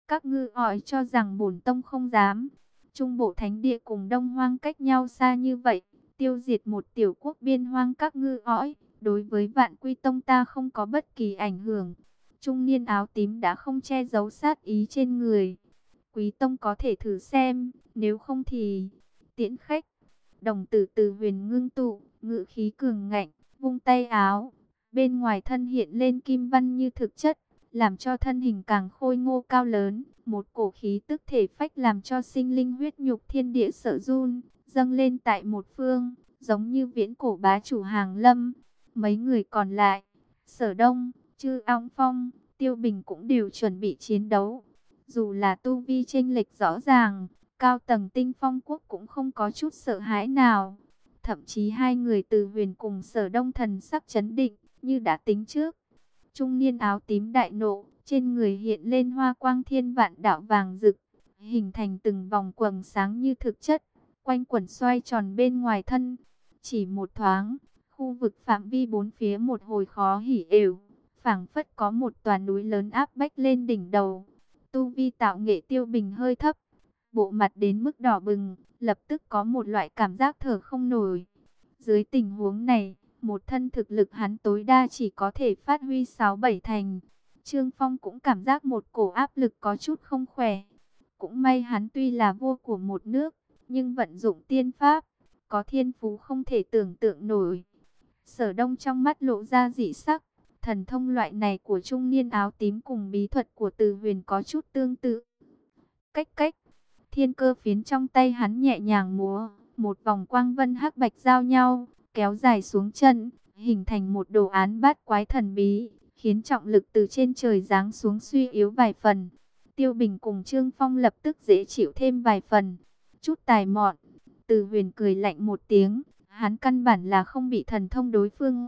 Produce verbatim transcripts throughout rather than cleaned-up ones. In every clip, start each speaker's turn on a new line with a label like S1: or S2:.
S1: Các ngư ỏi cho rằng bổn tông không dám. Trung Bộ Thánh Địa cùng Đông Hoang cách nhau xa như vậy, tiêu diệt một tiểu quốc biên hoang các ngư ỏi, đối với Vạn Quy Tông ta không có bất kỳ ảnh hưởng. Trung niên áo tím đã không che giấu sát ý trên người. Quý Tông có thể thử xem, nếu không thì tiễn khách. Đồng tử Từ Huyền ngưng tụ, ngự khí cường ngạnh, vung tay áo. Bên ngoài thân hiện lên kim văn như thực chất, làm cho thân hình càng khôi ngô cao lớn. Một cổ khí tức thể phách làm cho sinh linh huyết nhục thiên địa sợ run, dâng lên tại một phương, giống như viễn cổ bá chủ hàng lâm. Mấy người còn lại, Sở Đông, Chư Ong Phong, Tiêu Bình cũng đều chuẩn bị chiến đấu. Dù là tu vi chênh lệch rõ ràng, cao tầng Tinh Phong quốc cũng không có chút sợ hãi nào. Thậm chí hai người Từ Huyền cùng Sở Đông thần sắc chấn định, như đã tính trước. Trung niên áo tím đại nộ, trên người hiện lên hoa quang thiên vạn đạo vàng rực, hình thành từng vòng quầng sáng như thực chất, quanh quẩn xoay tròn bên ngoài thân. Chỉ một thoáng, khu vực phạm vi bốn phía một hồi khó hỉ ểu, phảng phất có một tòa núi lớn áp bách lên đỉnh đầu. Tu vi tạo nghệ Tiêu Bình hơi thấp, bộ mặt đến mức đỏ bừng, lập tức có một loại cảm giác thở không nổi. Dưới tình huống này, một thân thực lực hắn tối đa chỉ có thể phát huy sáu bảy thành. Trương Phong cũng cảm giác một cổ áp lực có chút không khỏe. Cũng may hắn tuy là vua của một nước, nhưng vận dụng tiên pháp, có thiên phú không thể tưởng tượng nổi. Sở Đông trong mắt lộ ra dị sắc, thần thông loại này của trung niên áo tím cùng bí thuật của Từ Huyền có chút tương tự. Cách cách, thiên cơ phiến trong tay hắn nhẹ nhàng múa, một vòng quang vân hắc bạch giao nhau, kéo dài xuống chân, hình thành một đồ án bát quái thần bí, khiến trọng lực từ trên trời giáng xuống suy yếu vài phần. Tiêu Bình cùng Trương Phong lập tức dễ chịu thêm vài phần. Chút tài mọn, Từ Huyền cười lạnh một tiếng, hắn căn bản là không bị thần thông đối phương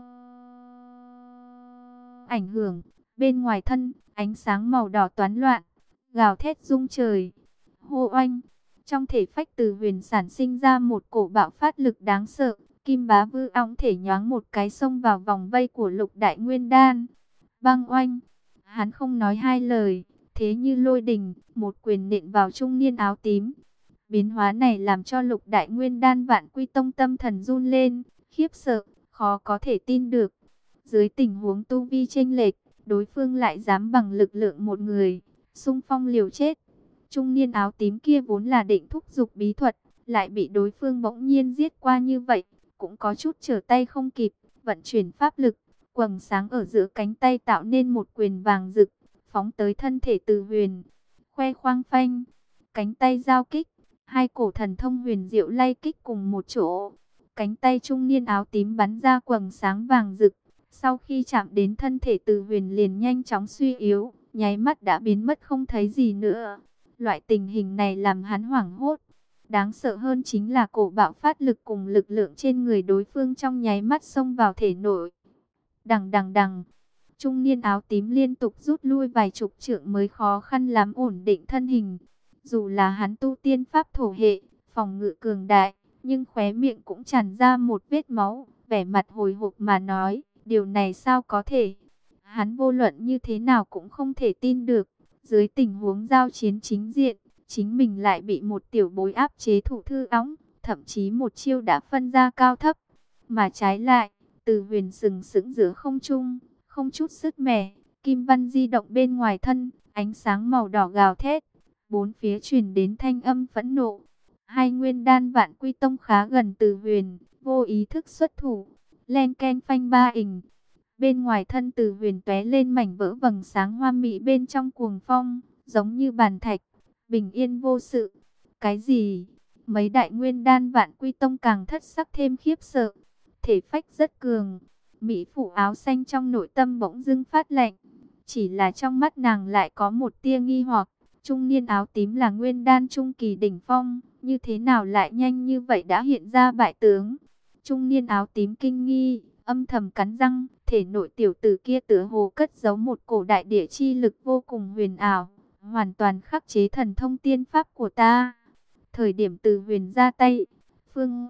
S1: ảnh hưởng. Bên ngoài thân, ánh sáng màu đỏ toán loạn, gào thét rung trời. Hô oanh, trong thể phách Từ Huyền sản sinh ra một cổ bạo phát lực đáng sợ. Kim Bá Vư óng thể nhoáng một cái xông vào vòng vây của Lục Đại Nguyên Đan. Băng oanh, hắn không nói hai lời, thế như lôi đình, một quyền nện vào trung niên áo tím. Biến hóa này làm cho Lục Đại Nguyên Đan Vạn Quy Tông tâm thần run lên, khiếp sợ, khó có thể tin được. Dưới tình huống tu vi chênh lệch, đối phương lại dám bằng lực lượng một người, xung phong liều chết. Trung niên áo tím kia vốn là định thúc giục bí thuật, lại bị đối phương bỗng nhiên giết qua như vậy, cũng có chút trở tay không kịp, vận chuyển pháp lực, quầng sáng ở giữa cánh tay tạo nên một quyền vàng rực, phóng tới thân thể Từ Huyền. Khoe khoang phanh, cánh tay giao kích, hai cổ thần thông huyền diệu lay kích cùng một chỗ. Cánh tay trung niên áo tím bắn ra quầng sáng vàng rực, sau khi chạm đến thân thể Từ Huyền liền nhanh chóng suy yếu, nháy mắt đã biến mất không thấy gì nữa. Loại tình hình này làm hắn hoảng hốt. Đáng sợ hơn chính là cổ bạo phát lực cùng lực lượng trên người đối phương trong nháy mắt xông vào thể nội. Đằng đằng đằng, trung niên áo tím liên tục rút lui vài chục trượng mới khó khăn lắm ổn định thân hình. Dù là hắn tu tiên pháp thổ hệ, phòng ngự cường đại, nhưng khóe miệng cũng tràn ra một vết máu, vẻ mặt hồi hộp mà nói, điều này sao có thể? Hắn vô luận như thế nào cũng không thể tin được, dưới tình huống giao chiến chính diện, chính mình lại bị một tiểu bối áp chế thủ thư óng, thậm chí một chiêu đã phân ra cao thấp. Mà trái lại, Từ Huyền sừng sững giữa không trung, không chút sứt mẻ, kim văn di động bên ngoài thân, ánh sáng màu đỏ gào thét, bốn phía truyền đến thanh âm phẫn nộ. Hai nguyên đan Vạn Quy Tông khá gần Từ Huyền, vô ý thức xuất thủ, len keng phanh ba ình. Bên ngoài thân Từ Huyền tóe lên mảnh vỡ vầng sáng hoa mỹ, bên trong cuồng phong, giống như bàn thạch, bình yên vô sự. Cái gì? Mấy đại nguyên đan Vạn Quy Tông càng thất sắc thêm khiếp sợ. Thể phách rất cường, mỹ phụ áo xanh trong nội tâm bỗng dưng phát lạnh. Chỉ là trong mắt nàng lại có một tia nghi hoặc. Trung niên áo tím là nguyên đan trung kỳ đỉnh phong, như thế nào lại nhanh như vậy đã hiện ra bại tướng? Trung niên áo tím kinh nghi, âm thầm cắn răng, thể nội tiểu tử kia tựa hồ cất giấu một cổ đại địa chi lực vô cùng huyền ảo, hoàn toàn khắc chế thần thông tiên pháp của ta. Thời điểm Từ Huyền ra tay, Phương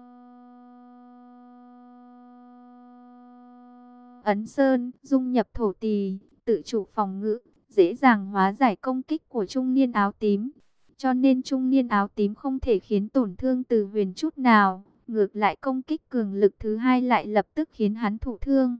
S1: Ấn Sơn dung nhập thổ tỳ, tự chủ phòng ngự, dễ dàng hóa giải công kích của trung niên áo tím. Cho nên trung niên áo tím không thể khiến tổn thương Từ Huyền chút nào. Ngược lại công kích cường lực thứ hai lại lập tức khiến hắn thụ thương.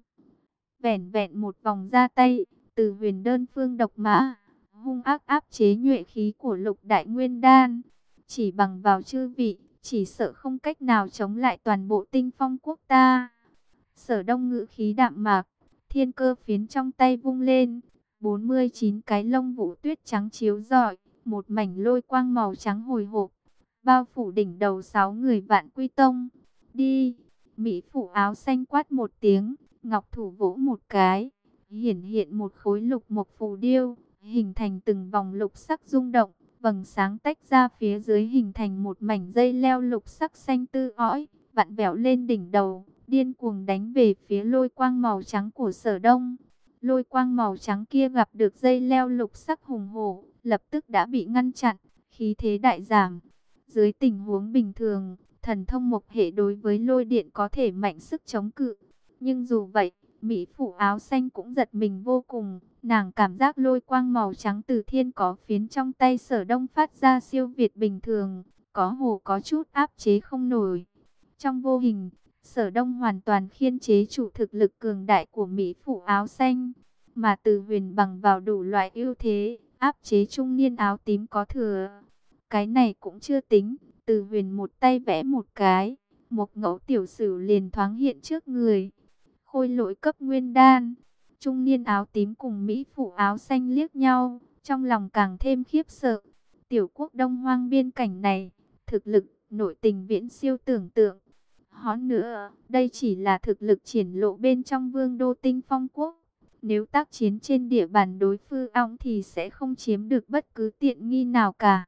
S1: Vẻn vẹn một vòng ra tay, Từ Huyền đơn phương độc mã, hung ác áp chế nhuệ khí của Lục Đại Nguyên Đan. Chỉ bằng vào chư vị, chỉ sợ không cách nào chống lại toàn bộ Tinh Phong quốc ta. Sở Đông ngữ khí đạm mạc, thiên cơ phiến trong tay vung lên, bốn mươi chín cái lông vũ tuyết trắng chiếu rọi, một mảnh lôi quang màu trắng hồi hộp, bao phủ đỉnh đầu sáu người Vạn Quy Tông. Đi! Mỹ phụ áo xanh quát một tiếng, ngọc thủ vỗ một cái, hiển hiện một khối lục mộc phù điêu, hình thành từng vòng lục sắc rung động, vầng sáng tách ra phía dưới hình thành một mảnh dây leo lục sắc xanh tư ói, vặn vẹo lên đỉnh đầu, điên cuồng đánh về phía lôi quang màu trắng của Sở Đông. Lôi quang màu trắng kia gặp được dây leo lục sắc hùng hổ, lập tức đã bị ngăn chặn, khí thế đại giảm. Dưới tình huống bình thường, thần thông mộc hệ đối với lôi điện có thể mạnh sức chống cự. Nhưng dù vậy, Mỹ phụ áo xanh cũng giật mình vô cùng. Nàng cảm giác lôi quang màu trắng từ thiên có phiến trong tay Sở Đông phát ra siêu việt bình thường, có hồ có chút áp chế không nổi. Trong vô hình, Sở Đông hoàn toàn khiên chế chủ thực lực cường đại của Mỹ phụ áo xanh, mà Từ Huyền bằng vào đủ loại ưu thế, áp chế trung niên áo tím có thừa. Cái này cũng chưa tính, Từ Huyền một tay vẽ một cái, một ngẫu tiểu sử liền thoáng hiện trước người. Khôi lỗi cấp nguyên đan. Trung niên áo tím cùng Mỹ phụ áo xanh liếc nhau, trong lòng càng thêm khiếp sợ. Tiểu quốc Đông Hoang biên cảnh này, thực lực, nội tình viễn siêu tưởng tượng. Hơn nữa, đây chỉ là thực lực triển lộ bên trong vương đô Tinh Phong quốc. Nếu tác chiến trên địa bàn đối phương ong thì sẽ không chiếm được bất cứ tiện nghi nào cả.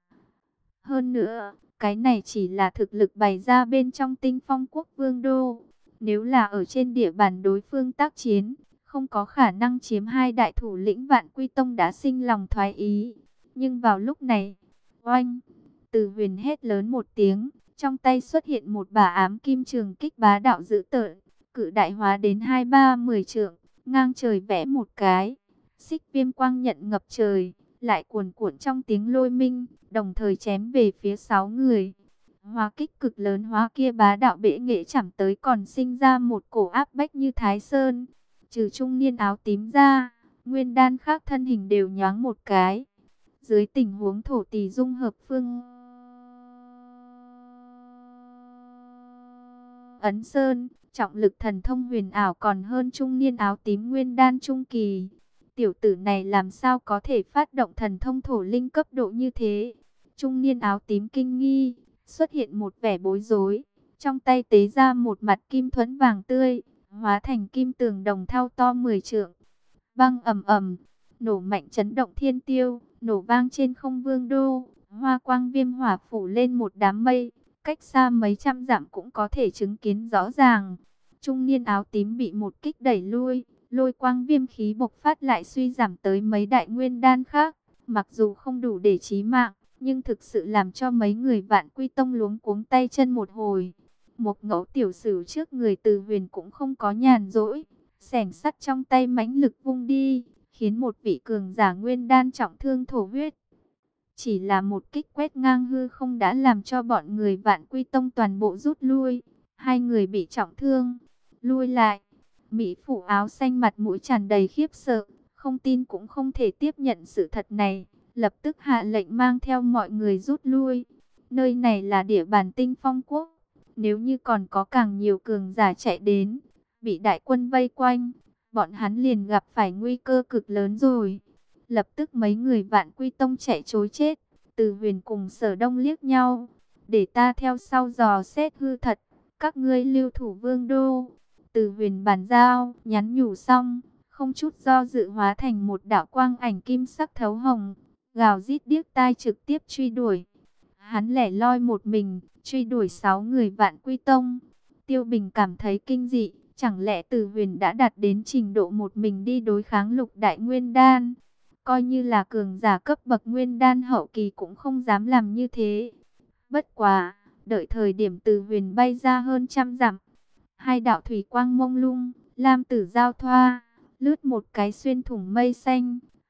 S1: Hơn nữa, cái này chỉ là thực lực bày ra bên trong Tinh Phong quốc vương đô. Nếu là ở trên địa bàn đối phương tác chiến, không có khả năng chiếm hai đại thủ lĩnh Vạn Quy Tông đã sinh lòng thoái ý. Nhưng vào lúc này, oanh, Từ Huyền hét lớn một tiếng, trong tay xuất hiện một bả ám kim trường kích bá đạo dữ tợn, cự đại hóa đến hai ba mười trượng, ngang trời vẽ một cái, xích viêm quang nhận ngập trời, lại cuồn cuộn trong tiếng lôi minh, đồng thời chém về phía sáu người. Hóa kích cực lớn hóa kia bá đạo bệ nghệ chảm tới còn sinh ra một cổ áp bách như Thái Sơn. Trừ trung niên áo tím ra, nguyên đan khác thân hình đều nhoáng một cái. Dưới tình huống thổ tỳ dung hợp phương Ấn Sơn, trọng lực thần thông huyền ảo còn hơn trung niên áo tím nguyên đan trung kỳ. Tiểu tử này làm sao có thể phát động thần thông thổ linh cấp độ như thế? Trung niên áo tím kinh nghi, xuất hiện một vẻ bối rối, trong tay tế ra một mặt kim thuẫn vàng tươi, hóa thành kim tường đồng thau to mười trượng. Băng ầm ầm, nổ mạnh chấn động thiên tiêu, nổ vang trên không vương đô, hoa quang viêm hỏa phủ lên một đám mây, cách xa mấy trăm dặm cũng có thể chứng kiến rõ ràng. Trung niên áo tím bị một kích đẩy lui, lôi quang viêm khí bộc phát lại suy giảm tới mấy đại nguyên đan khác, mặc dù không đủ để chí mạng, nhưng thực sự làm cho mấy người Vạn Quy Tông luống cuống tay chân một hồi. Một ngẫu tiểu sử trước người Từ Huyền cũng không có nhàn rỗi, xẻng sắt trong tay mãnh lực vung đi, khiến một vị cường giả nguyên đan trọng thương thổ huyết. Chỉ là một kích quét ngang hư không đã làm cho bọn người Vạn Quy Tông toàn bộ rút lui, hai người bị trọng thương, lui lại. Mỹ phụ áo xanh mặt mũi tràn đầy khiếp sợ, không tin cũng không thể tiếp nhận sự thật này, lập tức hạ lệnh mang theo mọi người rút lui. Nơi này là địa bàn Tinh Phong quốc, nếu như còn có càng nhiều cường giả chạy đến, bị đại quân vây quanh, bọn hắn liền gặp phải nguy cơ cực lớn rồi. Lập tức mấy người Vạn Quy Tông chạy trối chết. Từ Huyền cùng Sở Đông liếc nhau, để ta theo sau dò xét hư thật, các ngươi lưu thủ vương đô. Từ Huyền bàn giao, nhắn nhủ xong, không chút do dự hóa thành một đạo quang ảnh kim sắc thấu hồng, gào rít điếc tai trực tiếp truy đuổi. Hắn lẻ loi một mình, truy đuổi sáu người Vạn Quy Tông. Tiêu Bình cảm thấy kinh dị, chẳng lẽ Từ Huyền đã đạt đến trình độ một mình đi đối kháng Lục Đại Nguyên Đan? Coi như là cường giả cấp bậc nguyên đan hậu kỳ cũng không dám làm như thế. Bất quá, đợi thời điểm Từ Huyền bay ra hơn trăm dặm, hai đạo thủy quang mông lung, lam tử giao thoa, lướt một cái xuyên thủng mây xanh,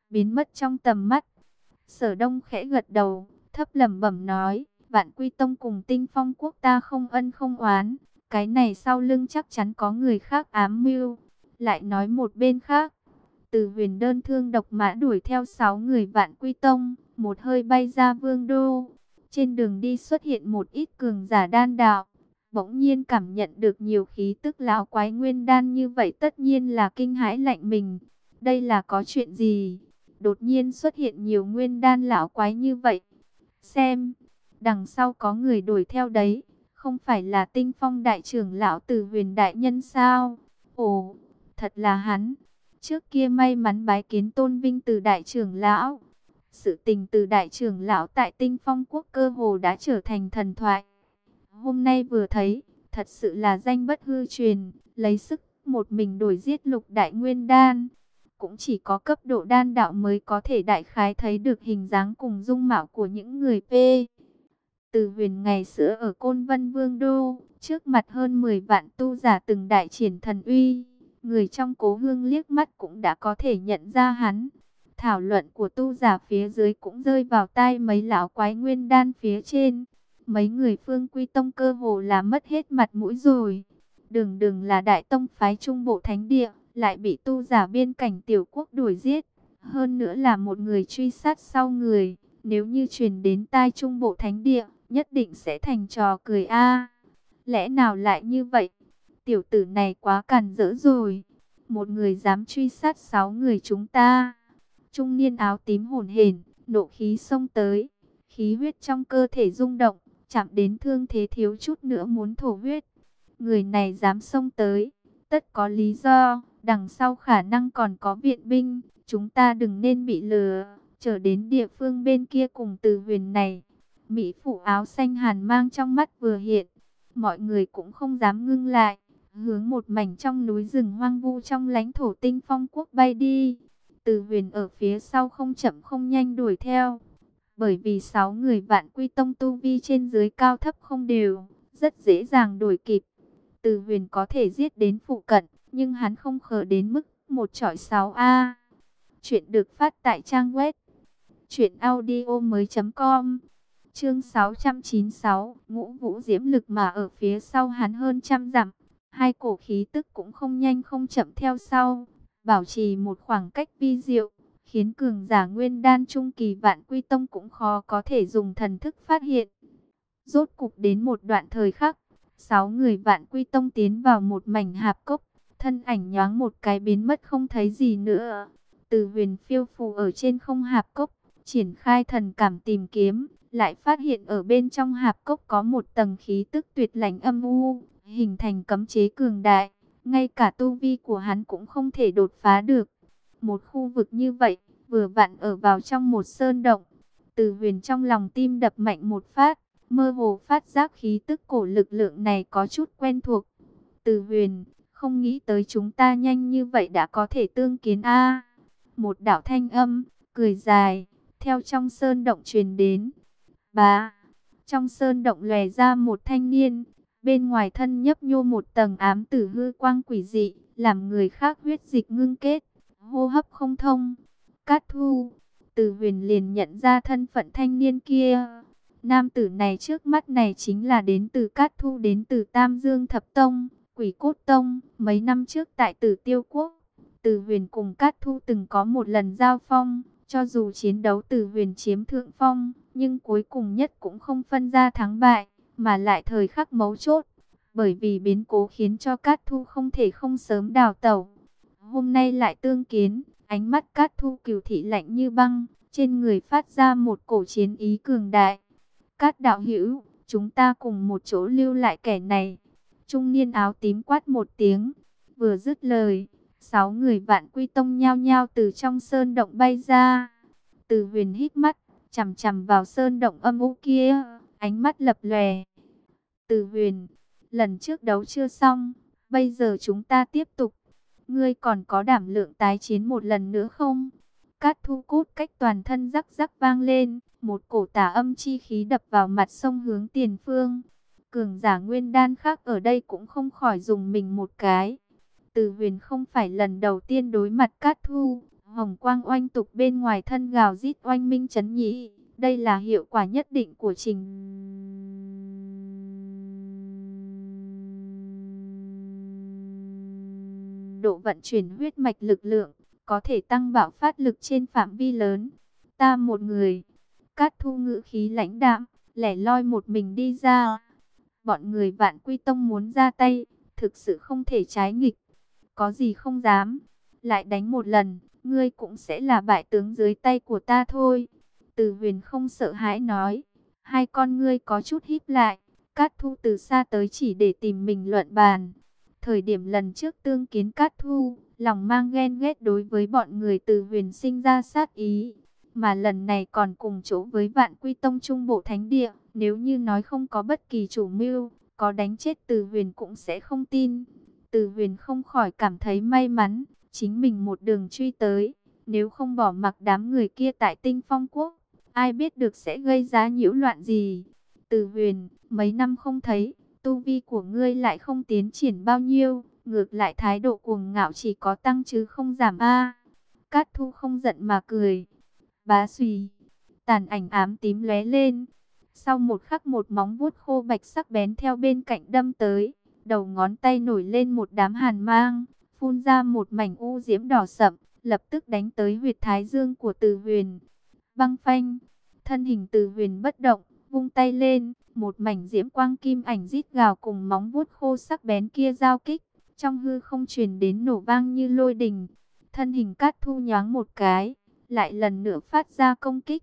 S1: biến mất trong tầm mắt. Sở Đông khẽ gật đầu, thấp lẩm bẩm nói, Vạn Quy Tông cùng Tinh Phong Quốc ta không ân không oán, cái này sau lưng chắc chắn có người khác ám mưu. Lại nói một bên khác, Từ Huyền đơn thương độc mã đuổi theo sáu người Vạn Quy Tông, một hơi bay ra Vương đô. Trên đường đi xuất hiện một ít cường giả đan đạo, bỗng nhiên cảm nhận được nhiều khí tức lão quái nguyên đan như vậy, tất nhiên là kinh hãi lạnh mình. Đây là có chuyện gì? Đột nhiên xuất hiện nhiều nguyên đan lão quái như vậy. Xem, đằng sau có người đuổi theo đấy, không phải là Tinh Phong đại trưởng lão Từ Huyền đại nhân sao? Ồ, thật là hắn. Trước kia may mắn bái kiến tôn vinh từ đại trưởng lão. Sự tình từ đại trưởng lão tại Tinh Phong Quốc cơ hồ đã trở thành thần thoại. Hôm nay vừa thấy, thật sự là danh bất hư truyền, lấy sức một mình đổi giết lục đại nguyên đan. Cũng chỉ có cấp độ đan đạo mới có thể đại khái thấy được hình dáng cùng dung mạo của những người P. Từ Huyền ngày xưa ở Côn Vân Vương Đô, trước mặt hơn mười vạn tu giả từng đại triển thần uy. Người trong Cố Hương liếc mắt cũng đã có thể nhận ra hắn. Thảo luận của tu giả phía dưới cũng rơi vào tai mấy lão quái nguyên đan phía trên. Mấy người Phương Quy Tông cơ hồ là mất hết mặt mũi rồi. Đường đường là đại tông phái Trung Bộ Thánh Địa, lại bị tu giả biên cảnh tiểu quốc đuổi giết. Hơn nữa là một người truy sát sau người. Nếu như truyền đến tai Trung Bộ Thánh Địa, nhất định sẽ thành trò cười a. Lẽ nào lại như vậy? Tiểu tử này quá càn rỡ rồi. Một người dám truy sát sáu người chúng ta. Trung niên áo tím hổn hển, nộ khí xông tới. Khí huyết trong cơ thể rung động, chạm đến thương thế thiếu chút nữa muốn thổ huyết. Người này dám xông tới, tất có lý do. Đằng sau khả năng còn có viện binh. Chúng ta đừng nên bị lừa. Trở đến địa phương bên kia cùng Từ Huyền này. Mỹ phụ áo xanh hàn mang trong mắt vừa hiện. Mọi người cũng không dám ngưng lại. Hướng một mảnh trong núi rừng hoang vu trong lãnh thổ Tinh Phong Quốc bay đi. Từ Huyền ở phía sau không chậm không nhanh đuổi theo. Bởi vì sáu người Vạn Quy Tông tu vi trên dưới cao thấp không đều, rất dễ dàng đuổi kịp. Từ Huyền có thể giết đến phụ cận, nhưng hắn không khờ đến mức một chọi sáu a. Chuyện được phát tại trang web truyện audio mới chấm com. Chương sáu trăm chín mươi sáu, Ngũ Vũ diễm lực mà ở phía sau hắn hơn trăm dặm. Hai cổ khí tức cũng không nhanh không chậm theo sau, bảo trì một khoảng cách vi diệu, khiến cường giả nguyên đan trung kỳ Vạn Quy Tông cũng khó có thể dùng thần thức phát hiện. Rốt cục đến một đoạn thời khắc, sáu người Vạn Quy Tông tiến vào một mảnh hạp cốc, thân ảnh nhoáng một cái biến mất không thấy gì nữa. Từ Huyền phiêu phù ở trên không hạp cốc, triển khai thần cảm tìm kiếm, lại phát hiện ở bên trong hạp cốc có một tầng khí tức tuyệt lãnh âm u, hình thành cấm chế cường đại, ngay cả tu vi của hắn cũng không thể đột phá được. Một khu vực như vậy, vừa vặn ở vào trong một sơn động. Từ Huyền trong lòng tim đập mạnh một phát, mơ hồ phát giác khí tức cổ lực lượng này có chút quen thuộc. Từ Huyền, không nghĩ tới chúng ta nhanh như vậy đã có thể tương kiến a. Một đạo thanh âm, cười dài, theo trong sơn động truyền đến. Bá, trong sơn động lòe ra một thanh niên, bên ngoài thân nhấp nhô một tầng ám tử hư quang quỷ dị, làm người khác huyết dịch ngưng kết, hô hấp không thông. Cát Thu, Từ Huyền liền nhận ra thân phận thanh niên kia. Nam tử này trước mắt này chính là đến từ Cát Thu, đến từ Tam Dương Thập Tông, Quỷ Cốt Tông. Mấy năm trước tại Tử Tiêu Quốc, Từ Huyền cùng Cát Thu từng có một lần giao phong. Cho dù chiến đấu Từ Huyền chiếm thượng phong, nhưng cuối cùng nhất cũng không phân ra thắng bại, mà lại thời khắc mấu chốt. Bởi vì biến cố khiến cho Cát Thu không thể không sớm đào tẩu. Hôm nay lại tương kiến, ánh mắt Cát Thu cừu thị lạnh như băng, trên người phát ra một cổ chiến ý cường đại. Cát đạo hữu, chúng ta cùng một chỗ lưu lại kẻ này. Trung niên áo tím quát một tiếng, vừa dứt lời, sáu người Vạn Quy Tông nhao nhao từ trong sơn động bay ra. Từ Huyền hít mắt, chằm chằm vào sơn động âm u kia, ánh mắt lập lòe. Từ Huyền, lần trước đấu chưa xong, bây giờ chúng ta tiếp tục. Ngươi còn có đảm lượng tái chiến một lần nữa không? Cát Thu cốt cách toàn thân rắc rắc vang lên, một cổ tà âm chi khí đập vào mặt sông hướng tiền phương. Cường giả nguyên đan khác ở đây cũng không khỏi dùng mình một cái. Từ Huyền không phải lần đầu tiên đối mặt Cát Thu, hồng quang oanh tục bên ngoài thân gào rít oanh minh chấn nhĩ. Đây là hiệu quả nhất định của trình độ vận chuyển huyết mạch lực lượng, có thể tăng bạo phát lực trên phạm vi lớn. Ta một người, Cát Thu ngữ khí lãnh đạm, lẻ loi một mình đi ra. Bọn người Vạn Quy Tông muốn ra tay, thực sự không thể trái nghịch. Có gì không dám, lại đánh một lần, ngươi cũng sẽ là bại tướng dưới tay của ta thôi. Từ Huyền không sợ hãi nói, hai con ngươi có chút híp lại. Cát Thu từ xa tới chỉ để tìm mình luận bàn. Thời điểm lần trước tương kiến Cát Thu, lòng mang ghen ghét đối với bọn người Từ Huyền sinh ra sát ý. Mà lần này còn cùng chỗ với Vạn Quy Tông Trung Bộ Thánh Địa. Nếu như nói không có bất kỳ chủ mưu, có đánh chết Từ Huyền cũng sẽ không tin. Từ Huyền không khỏi cảm thấy may mắn, chính mình một đường truy tới. Nếu không bỏ mặc đám người kia tại Tinh Phong Quốc, ai biết được sẽ gây ra nhiễu loạn gì. Từ Huyền, mấy năm không thấy, tu vi của ngươi lại không tiến triển bao nhiêu, ngược lại thái độ cuồng ngạo chỉ có tăng chứ không giảm a. Cát Thu không giận mà cười. Bá xùy, tàn ảnh ám tím lóe lên. Sau một khắc một móng vuốt khô bạch sắc bén theo bên cạnh đâm tới, đầu ngón tay nổi lên một đám hàn mang, phun ra một mảnh u diễm đỏ sậm, lập tức đánh tới huyệt thái dương của Từ Huyền. Băng phanh, thân hình Từ Huyền bất động, vung tay lên, một mảnh diễm quang kim ảnh rít gào cùng móng vuốt khô sắc bén kia giao kích, trong hư không truyền đến nổ vang như lôi đình. Thân hình Cát Thu nhoáng một cái, lại lần nữa phát ra công kích.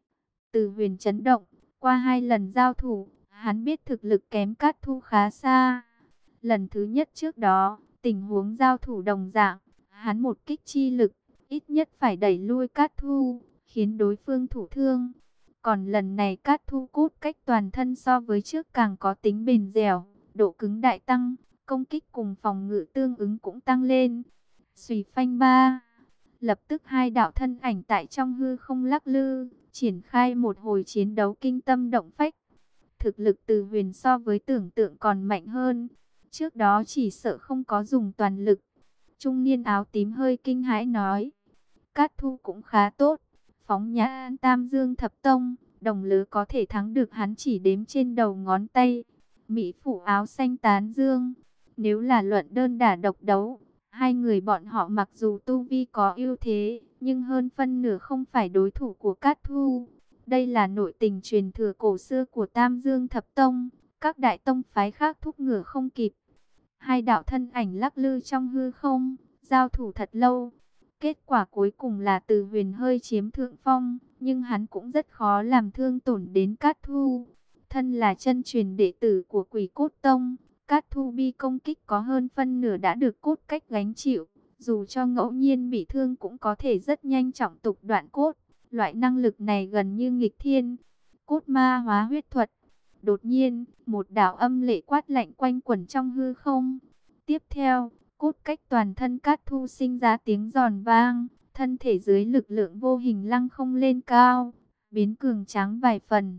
S1: Từ Huyền chấn động, qua hai lần giao thủ, hắn biết thực lực kém Cát Thu khá xa. Lần thứ nhất trước đó, tình huống giao thủ đồng dạng, hắn một kích chi lực, ít nhất phải đẩy lui Cát Thu, khiến đối phương thụ thương. Còn lần này Cát Thu cốt cách toàn thân so với trước càng có tính bền dẻo, độ cứng đại tăng, công kích cùng phòng ngự tương ứng cũng tăng lên. Xùy phanh ba, lập tức hai đạo thân ảnh tại trong hư không lắc lư, triển khai một hồi chiến đấu kinh tâm động phách. Thực lực Từ Huyền so với tưởng tượng còn mạnh hơn, trước đó chỉ sợ không có dùng toàn lực. Trung niên áo tím hơi kinh hãi nói, Cát Thu cũng khá tốt, phóng nhã Tam Dương Thập Tông, đồng lứa có thể thắng được hắn chỉ đếm trên đầu ngón tay. Mỹ phụ áo xanh tán dương, nếu là luận đơn đả độc đấu, hai người bọn họ mặc dù tu vi có ưu thế, nhưng hơn phân nửa không phải đối thủ của Cát Thu. Đây là nội tình truyền thừa cổ xưa của Tam Dương Thập Tông, các đại tông phái khác thúc ngựa không kịp. Hai đạo thân ảnh lắc lư trong hư không, giao thủ thật lâu. Kết quả cuối cùng là Từ Huyền hơi chiếm thượng phong, nhưng hắn cũng rất khó làm thương tổn đến Cát Thu. Thân là chân truyền đệ tử của Quỷ Cốt Tông, Cát Thu bi công kích có hơn phân nửa đã được cốt cách gánh chịu. Dù cho ngẫu nhiên bị thương cũng có thể rất nhanh trọng tục đoạn cốt. Loại năng lực này gần như nghịch thiên. Cốt ma hóa huyết thuật. Đột nhiên, một đạo âm lệ quát lạnh quanh quẩn trong hư không. Tiếp theo, cốt cách toàn thân Cát Thu sinh ra tiếng giòn vang. Thân thể dưới lực lượng vô hình lăng không lên cao, biến cường tráng vài phần.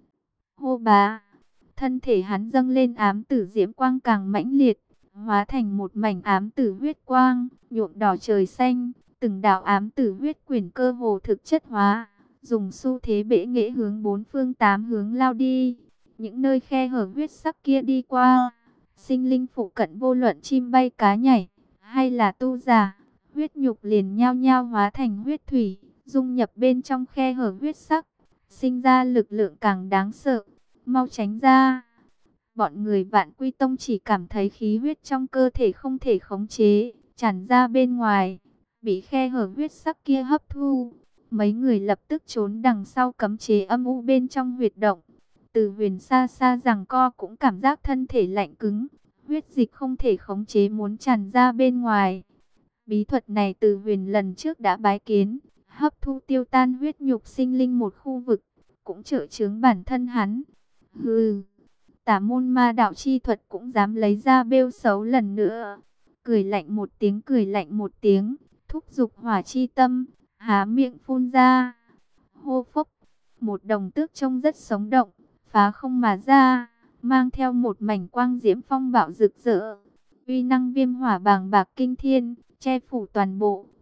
S1: Hô bá, thân thể hắn dâng lên ám tử diễm quang càng mãnh liệt, hóa thành một mảnh ám tử huyết quang, nhuộm đỏ trời xanh. Từng đạo ám tử huyết quyển cơ hồ thực chất hóa, dùng xu thế bệ nghệ hướng bốn phương tám hướng lao đi. Những nơi khe hở huyết sắc kia đi qua, sinh linh phụ cận vô luận chim bay cá nhảy, hay là tu giả, huyết nhục liền nhao nhao hóa thành huyết thủy, dung nhập bên trong khe hở huyết sắc, sinh ra lực lượng càng đáng sợ. Mau tránh ra! Bọn người Vạn Quy Tông chỉ cảm thấy khí huyết trong cơ thể không thể khống chế, tràn ra bên ngoài, bị khe hở huyết sắc kia hấp thu. Mấy người lập tức trốn đằng sau cấm chế âm u bên trong huyệt động. Từ Huyền xa xa giằng co cũng cảm giác thân thể lạnh cứng, huyết dịch không thể khống chế muốn tràn ra bên ngoài. Bí thuật này Từ Huyền lần trước đã bái kiến, hấp thu tiêu tan huyết nhục sinh linh một khu vực, cũng trợ chướng bản thân hắn. Hừ, tả môn ma đạo chi thuật cũng dám lấy ra bêu xấu lần nữa. Cười lạnh một tiếng, cười lạnh một tiếng, thúc giục hỏa chi tâm, há miệng phun ra. Hô phốc, một đồng tước trông rất sống động, phá không mà ra, mang theo một mảnh quang diễm phong bạo rực rỡ. Uy năng viêm hỏa bàng bạc kinh thiên, che phủ toàn bộ,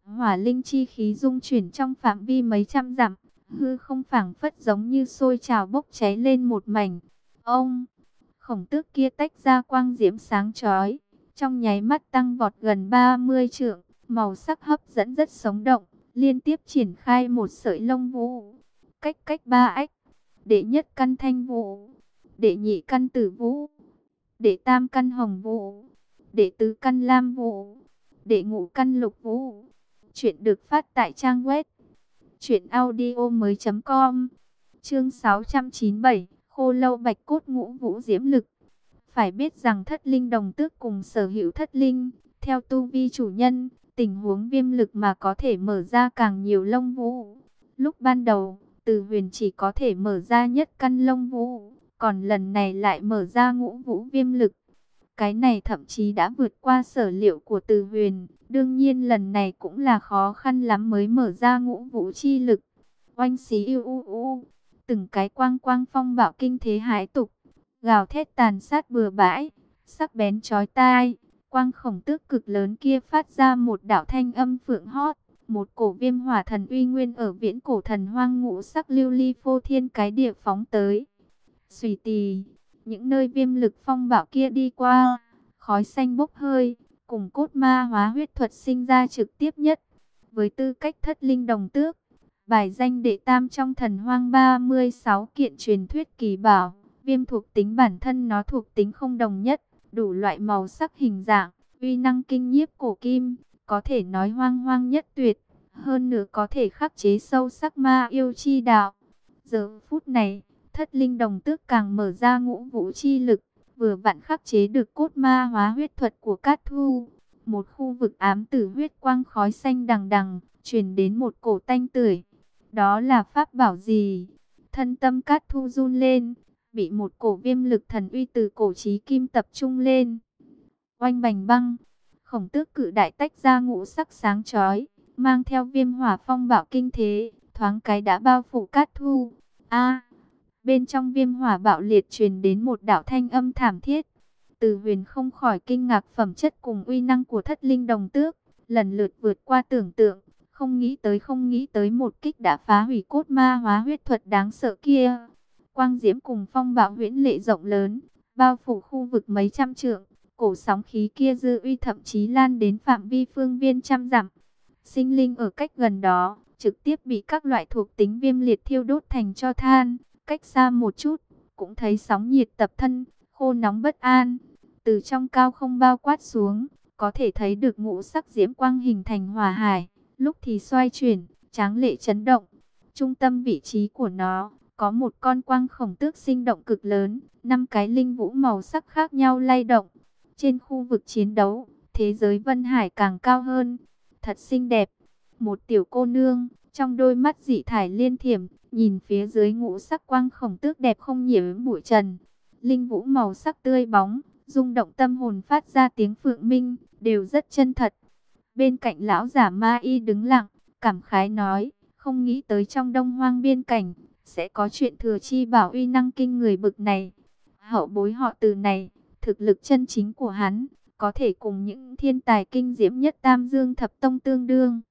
S1: hỏa linh chi khí dung chuyển trong phạm vi mấy trăm dặm, hư không phảng phất giống như sôi trào bốc cháy lên một mảnh. Ông, khổng tước kia tách ra quang diễm sáng chói, trong nháy mắt tăng vọt gần ba mươi trượng, màu sắc hấp dẫn rất sống động, liên tiếp triển khai một sợi lông vũ, cách cách ba ách, đệ nhất căn thanh vũ, đệ nhị căn tử vũ, đệ tam căn hồng vũ, đệ tứ căn lam vũ, đệ ngũ căn lục vũ. Chuyện được phát tại trang web truyện audio mới com. Chương sáu trăm chín mươi bảy, Khô Lâu Bạch Cốt Ngũ Vũ Diễm Lực. Phải biết rằng thất linh đồng tước cùng sở hữu thất linh, theo tu vi chủ nhân, tình huống viêm lực mà có thể mở ra càng nhiều lông vũ. Lúc ban đầu, Từ Huyền chỉ có thể mở ra nhất căn lông vũ, còn lần này lại mở ra ngũ vũ viêm lực. Cái này thậm chí đã vượt qua sở liệu của Từ Huyền. Đương nhiên lần này cũng là khó khăn lắm mới mở ra ngũ vũ chi lực. Oanh xí u u u, từng cái quang quang phong bạo kinh thế hãi tục, gào thét tàn sát bừa bãi, sắc bén chói tai. Quang khổng tước cực lớn kia phát ra một đạo thanh âm phượng hót. Một cổ viêm hỏa thần uy nguyên ở viễn cổ thần hoang ngũ sắc lưu ly phô thiên cái địa phóng tới. Xùy tì, những nơi viêm lực phong bạo kia đi qua, khói xanh bốc hơi, cùng cốt ma hóa huyết thuật sinh ra trực tiếp nhất. Với tư cách thất linh đồng tước, bài danh đệ tam trong thần hoang ba mươi sáu kiện truyền thuyết kỳ bảo, viêm thuộc tính bản thân nó thuộc tính không đồng nhất, đủ loại màu sắc hình dạng, uy năng kinh nhiếp cổ kim, có thể nói hoang hoang nhất tuyệt, hơn nữa có thể khắc chế sâu sắc ma yêu chi đạo. Giờ phút này, thất linh đồng tước càng mở ra ngũ vũ chi lực, vừa vặn khắc chế được cốt ma hóa huyết thuật của Cát Thu. Một khu vực ám tử huyết quang khói xanh đằng đằng, truyền đến một cổ tanh tưởi. Đó là pháp bảo gì? Thân tâm Cát Thu run lên, bị một cổ viêm lực thần uy từ cổ chí kim tập trung lên. Oanh bành băng, khổng tước cự đại tách ra ngũ sắc sáng chói, mang theo viêm hỏa phong bạo kinh thế, thoáng cái đã bao phủ Cát Thu. A! Bên trong viêm hỏa bạo liệt truyền đến một đạo thanh âm thảm thiết. Từ Huyền không khỏi kinh ngạc phẩm chất cùng uy năng của thất linh đồng tước, lần lượt vượt qua tưởng tượng, không nghĩ tới không nghĩ tới một kích đã phá hủy cốt ma hóa huyết thuật đáng sợ kia. Quang diễm cùng phong bạo huyễn lệ rộng lớn, bao phủ khu vực mấy trăm trượng, cổ sóng khí kia dư uy thậm chí lan đến phạm vi phương viên trăm dặm. Sinh linh ở cách gần đó, trực tiếp bị các loại thuộc tính viêm liệt thiêu đốt thành tro than. Cách xa một chút, cũng thấy sóng nhiệt tập thân, khô nóng bất an. Từ trong cao không bao quát xuống, có thể thấy được ngũ sắc diễm quang hình thành hỏa hải, lúc thì xoay chuyển, tráng lệ chấn động. Trung tâm vị trí của nó, có một con quang khổng tước sinh động cực lớn, năm cái linh vũ màu sắc khác nhau lay động. Trên khu vực chiến đấu, thế giới vân hải càng cao hơn, thật xinh đẹp. Một tiểu cô nương, trong đôi mắt dị thải liên thiểm, nhìn phía dưới ngũ sắc quang khổng tước đẹp không nhiễm bụi trần. Linh vũ màu sắc tươi bóng, rung động tâm hồn phát ra tiếng phượng minh, đều rất chân thật. Bên cạnh lão giả Ma Y đứng lặng, cảm khái nói, không nghĩ tới trong Đông Hoang biên cảnh, sẽ có chuyện thừa chi bảo uy năng kinh người bực này. Hậu bối họ Từ này, thực lực chân chính của hắn, có thể cùng những thiên tài kinh diễm nhất Tam Dương Thập Tông tương đương.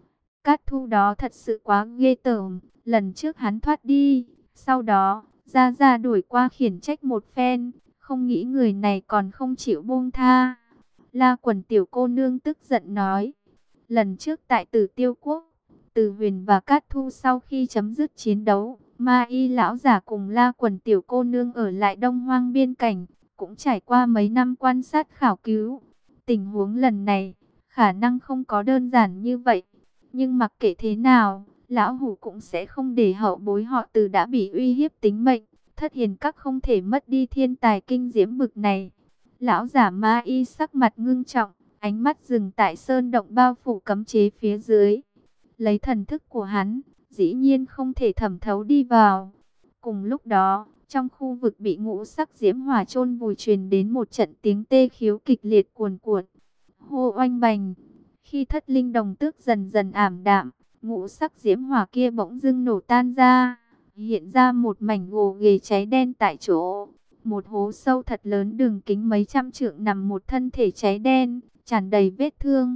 S1: Cát Thu đó thật sự quá ghê tởm. Lần trước hắn thoát đi, sau đó, ra ra đuổi qua khiển trách một phen, không nghĩ người này còn không chịu buông tha. La Quần tiểu cô nương tức giận nói, lần trước tại Tử Tiêu Quốc, Từ Huyền và Cát Thu sau khi chấm dứt chiến đấu, Ma Y lão giả cùng La Quần tiểu cô nương ở lại Đông Hoang biên cảnh, cũng trải qua mấy năm quan sát khảo cứu. Tình huống lần này, khả năng không có đơn giản như vậy, nhưng mặc kệ thế nào, lão hủ cũng sẽ không để hậu bối họ Từ đã bị uy hiếp tính mệnh. Thất hiền các không thể mất đi thiên tài kinh diễm bực này. Lão giả Ma Y sắc mặt ngưng trọng, ánh mắt dừng tại sơn động bao phủ cấm chế phía dưới. Lấy thần thức của hắn, dĩ nhiên không thể thẩm thấu đi vào. Cùng lúc đó, trong khu vực bị ngũ sắc diễm hỏa chôn vùi truyền đến một trận tiếng tê khiếu kịch liệt cuồn cuộn. Hô oanh bành, khi thất linh đồng tước dần dần ảm đạm, ngũ sắc diễm hỏa kia bỗng dưng nổ tan ra, hiện ra một mảnh gồ ghề cháy đen tại chỗ. Một hố sâu thật lớn đường kính mấy trăm trượng nằm một thân thể cháy đen, tràn đầy vết thương.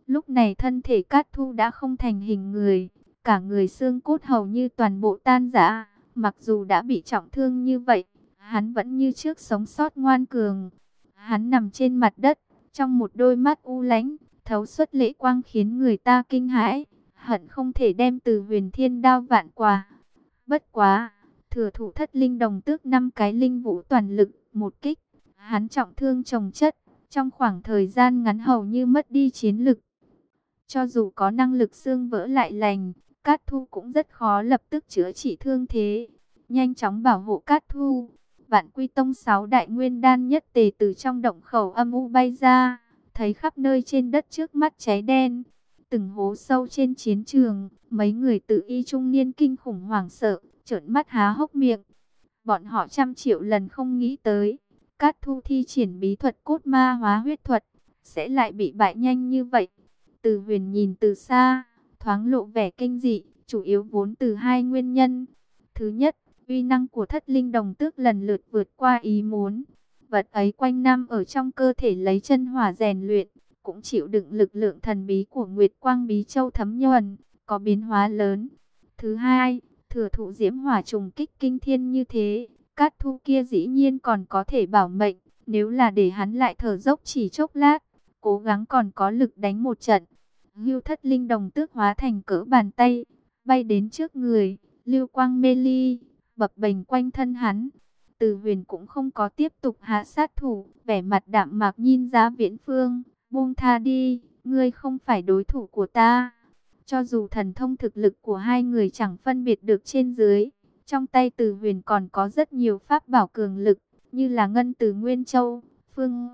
S1: Lúc này thân thể Cát Thu đã không thành hình người, cả người xương cốt hầu như toàn bộ tan rã. Mặc dù đã bị trọng thương như vậy, hắn vẫn như trước sống sót ngoan cường. Hắn nằm trên mặt đất, trong một đôi mắt u lãnh, thấu xuất lệ quang khiến người ta kinh hãi, hận không thể đem Từ Huyền Thiên đao vạn quả. Bất quá, thừa thủ Thất Linh Đồng Tước năm cái linh vũ toàn lực, một kích, hắn trọng thương chồng chất, trong khoảng thời gian ngắn hầu như mất đi chiến lực. Cho dù có năng lực xương vỡ lại lành, Cát Thu cũng rất khó lập tức chữa trị thương thế. Nhanh chóng bảo hộ Cát Thu, Vạn Quy Tông sáu đại nguyên đan nhất tề từ trong động khẩu âm u bay ra, thấy khắp nơi trên đất trước mắt cháy đen. Từng hố sâu trên chiến trường, mấy người tự y trung niên kinh khủng hoảng sợ, trợn mắt há hốc miệng. Bọn họ trăm triệu lần không nghĩ tới, Cát Thu thi triển bí thuật cốt ma hóa huyết thuật, sẽ lại bị bại nhanh như vậy. Từ Huyền nhìn từ xa, thoáng lộ vẻ kinh dị, chủ yếu vốn từ hai nguyên nhân. Thứ nhất, uy năng của Thất Linh Đồng Tước lần lượt vượt qua ý muốn. Vật ấy quanh năm ở trong cơ thể lấy chân hỏa rèn luyện, cũng chịu đựng lực lượng thần bí của Nguyệt Quang Bí Châu thấm nhuần, có biến hóa lớn. Thứ hai, thừa thụ diễm hỏa trùng kích kinh thiên như thế, Cát Thu kia dĩ nhiên còn có thể bảo mệnh. Nếu là để hắn lại thở dốc chỉ chốc lát, cố gắng còn có lực đánh một trận. Hưu Thất Linh Đồng Tước hóa thành cỡ bàn tay, bay đến trước người, lưu quang mê ly, bập bềnh quanh thân hắn. Từ Huyền cũng không có tiếp tục hạ sát thủ, vẻ mặt đạm mạc nhìn ra Viễn Phương, buông tha đi, ngươi không phải đối thủ của ta. Cho dù thần thông thực lực của hai người chẳng phân biệt được trên dưới, trong tay Từ Huyền còn có rất nhiều pháp bảo cường lực, như là Ngân Từ Nguyên Châu, Phương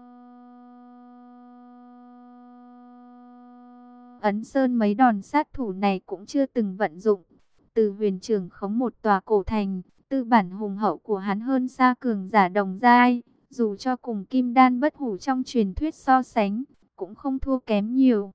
S1: Ấn Sơn, mấy đòn sát thủ này cũng chưa từng vận dụng. Từ Huyền trưởng khống một tòa cổ thành, tư bản hùng hậu của hắn hơn xa cường giả đồng giai, dù cho cùng Kim Đan bất hủ trong truyền thuyết so sánh, cũng không thua kém nhiều.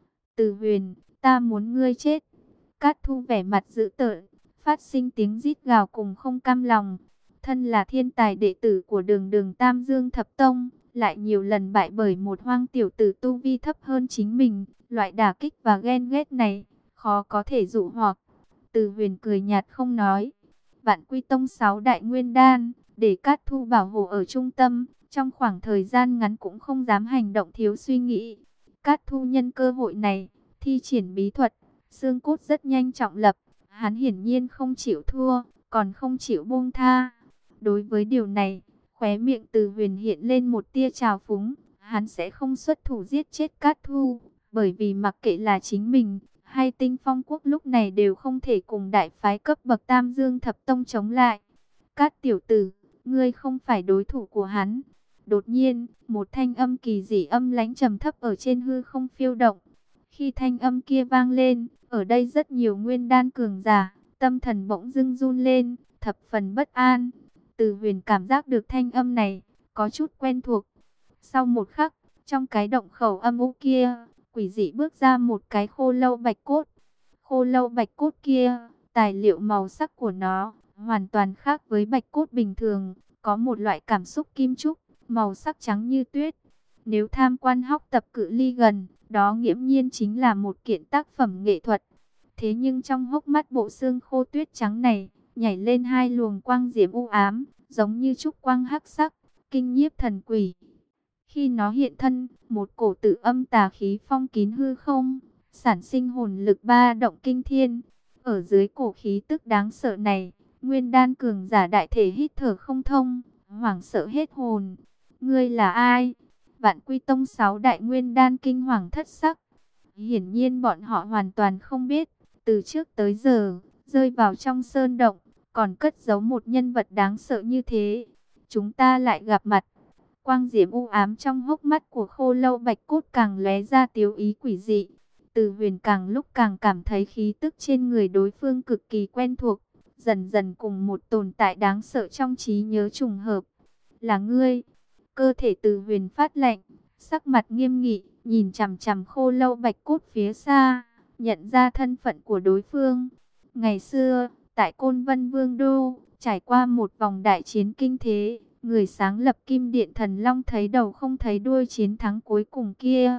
S1: Từ Huyền, ta muốn ngươi chết. Cát Thu vẻ mặt dữ tợn, phát sinh tiếng rít gào cùng không cam lòng. Thân là thiên tài đệ tử của Đường Đường Tam Dương Thập Tông, lại nhiều lần bại bởi một hoang tiểu tử tu vi thấp hơn chính mình, loại đả kích và ghen ghét này khó có thể dụ hoặc. Từ Huyền cười nhạt không nói. Vạn Quy Tông sáu đại nguyên đan, để Cát Thu bảo hộ ở trung tâm, trong khoảng thời gian ngắn cũng không dám hành động thiếu suy nghĩ. Cát Thu nhân cơ hội này, thi triển bí thuật, xương cốt rất nhanh trọng lập. Hắn hiển nhiên không chịu thua, còn không chịu buông tha. Đối với điều này, khóe miệng Từ Huyền hiện lên một tia trào phúng. Hắn sẽ không xuất thủ giết chết Cát Thu, bởi vì mặc kệ là chính mình hay Tinh Phong Quốc lúc này đều không thể cùng đại phái cấp bậc Tam Dương Thập Tông chống lại. Cát tiểu tử, ngươi không phải đối thủ của hắn. Đột nhiên, một thanh âm kỳ dị âm lãnh trầm thấp ở trên hư không phiêu động. Khi thanh âm kia vang lên, ở đây rất nhiều nguyên đan cường giả, tâm thần bỗng dưng run lên, thập phần bất an. Từ Huyền cảm giác được thanh âm này, có chút quen thuộc. Sau một khắc, trong cái động khẩu âm u kia, quỷ dị bước ra một cái khô lâu bạch cốt. Khô lâu bạch cốt kia, tài liệu màu sắc của nó hoàn toàn khác với bạch cốt bình thường, có một loại cảm xúc kim trúc, màu sắc trắng như tuyết. Nếu tham quan học tập cự ly gần, đó nghiễm nhiên chính là một kiện tác phẩm nghệ thuật. Thế nhưng trong hốc mắt bộ xương khô tuyết trắng này, nhảy lên hai luồng quang diễm u ám, giống như trúc quang hắc sắc, kinh nhiếp thần quỷ. Khi nó hiện thân, một cổ tử âm tà khí phong kín hư không, sản sinh hồn lực ba động kinh thiên. Ở dưới cổ khí tức đáng sợ này, nguyên đan cường giả đại thể hít thở không thông, hoảng sợ hết hồn. Ngươi là ai? Vạn Quy Tông sáu đại nguyên đan kinh hoàng thất sắc. Hiển nhiên bọn họ hoàn toàn không biết, từ trước tới giờ, rơi vào trong sơn động, còn cất giấu một nhân vật đáng sợ như thế. Chúng ta lại gặp mặt. Quang diễm u ám trong hốc mắt của khô lâu bạch cốt càng lóe ra tiếu ý quỷ dị. Từ Huyền càng lúc càng cảm thấy khí tức trên người đối phương cực kỳ quen thuộc, dần dần cùng một tồn tại đáng sợ trong trí nhớ trùng hợp. Là ngươi. Cơ thể Từ Huyền phát lạnh, sắc mặt nghiêm nghị, nhìn chằm chằm khô lâu bạch cốt phía xa, nhận ra thân phận của đối phương. Ngày xưa, tại Côn Vân Vương Đô, trải qua một vòng đại chiến kinh thế, người sáng lập Kim Điện Thần Long thấy đầu không thấy đuôi chiến thắng cuối cùng kia,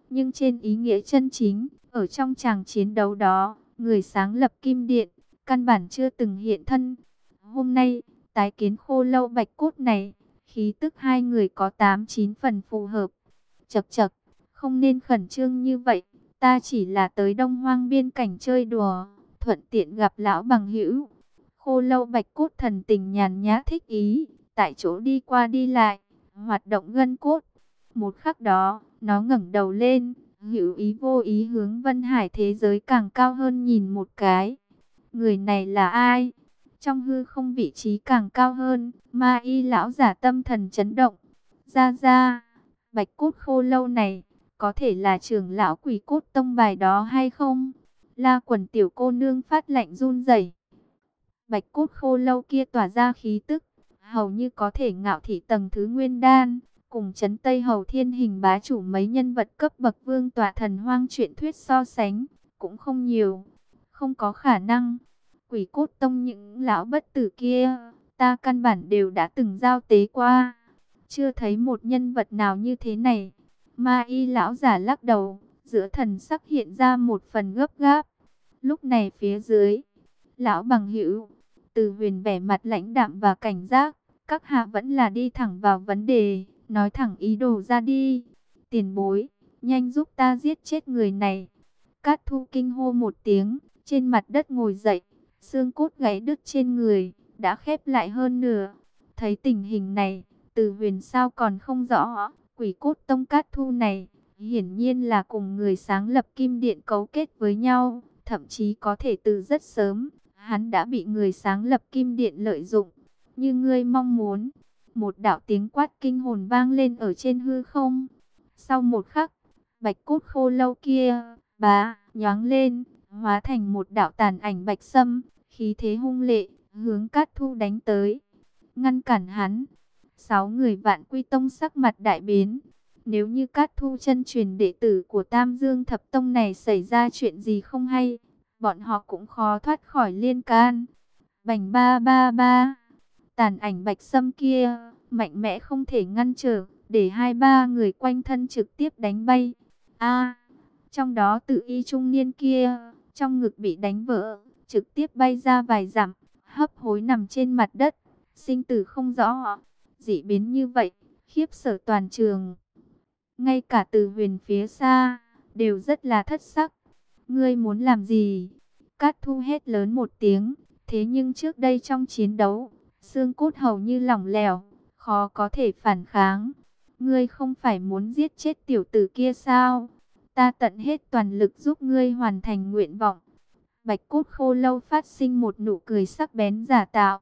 S1: Nhưng trên ý nghĩa chân chính, ở trong tràng chiến đấu đó, người sáng lập Kim Điện, căn bản chưa từng hiện thân. Hôm nay, tái kiến Khô Lâu Bạch Cốt này, khí tức hai người có tám chín phần phù hợp. Chậc chậc, không nên khẩn trương như vậy, ta chỉ là tới Đông Hoang biên cảnh chơi đùa, thuận tiện gặp lão bằng hữu. Khô Lâu Bạch Cốt thần tình nhàn nhã thích ý, tại chỗ đi qua đi lại, hoạt động gân cốt. Một khắc đó, nó ngẩng đầu lên, hữu ý vô ý hướng Vân Hải thế giới càng cao hơn nhìn một cái. Người này là ai? Trong hư không vị trí càng cao hơn, Ma Y lão giả tâm thần chấn động. Ra ra, Bạch Cốt Khô Lâu này, có thể là trưởng lão Quỷ Cốt Tông bài đó hay không? La Quần tiểu cô nương phát lạnh run rẩy. Bạch Cốt Khô Lâu kia tỏa ra khí tức, hầu như có thể ngạo thị tầng thứ nguyên đan, cùng chấn Tây Hầu Thiên Hình bá chủ mấy nhân vật cấp bậc vương tọa thần hoang truyện thuyết so sánh, cũng không nhiều. Không có khả năng. Quỷ Cốt Tông những lão bất tử kia, ta căn bản đều đã từng giao tế qua. Chưa thấy một nhân vật nào như thế này. Ma Y lão giả lắc đầu, giữa thần sắc hiện ra một phần gấp gáp. Lúc này phía dưới, lão bằng hữu, Từ Huyền vẻ mặt lãnh đạm và cảnh giác, các hạ vẫn là đi thẳng vào vấn đề, nói thẳng ý đồ ra đi. Tiền bối, nhanh giúp ta giết chết người này. Cát Thu kinh hô một tiếng, trên mặt đất ngồi dậy, xương cốt gãy đứt trên người, đã khép lại hơn nửa. Thấy tình hình này, Từ Huyền sao còn không rõ, Quỷ Cốt Tông Cát Thu này, hiển nhiên là cùng người sáng lập Kim Điện cấu kết với nhau, thậm chí có thể từ rất sớm, hắn đã bị người sáng lập Kim Điện lợi dụng. Như ngươi mong muốn, một đạo tiếng quát kinh hồn vang lên ở trên hư không. Sau một khắc, Bạch Cốt Khô Lâu kia, bá, nhoáng lên, hóa thành một đạo tàn ảnh bạch sâm, khí thế hung lệ, hướng Cát Thu đánh tới. Ngăn cản hắn. Sáu người Vạn Quy Tông sắc mặt đại biến. Nếu như Cát Thu chân truyền đệ tử của Tam Dương Thập Tông này xảy ra chuyện gì không hay, bọn họ cũng khó thoát khỏi liên can. Bành ba ba ba, tàn ảnh bạch sâm kia, mạnh mẽ không thể ngăn trở, để hai ba người quanh thân trực tiếp đánh bay. A, trong đó tự y trung niên kia, trong ngực bị đánh vỡ, trực tiếp bay ra vài dặm, hấp hối nằm trên mặt đất, sinh tử không rõ. Dị biến như vậy, khiếp sợ toàn trường. Ngay cả Từ Huyền phía xa, đều rất là thất sắc. Ngươi muốn làm gì? Cát Thu hét lớn một tiếng, thế nhưng trước đây trong chiến đấu, xương cốt hầu như lỏng lẻo, khó có thể phản kháng. Ngươi không phải muốn giết chết tiểu tử kia sao? Ta tận hết toàn lực giúp ngươi hoàn thành nguyện vọng. Bạch Cốt Khô Lâu phát sinh một nụ cười sắc bén giả tạo.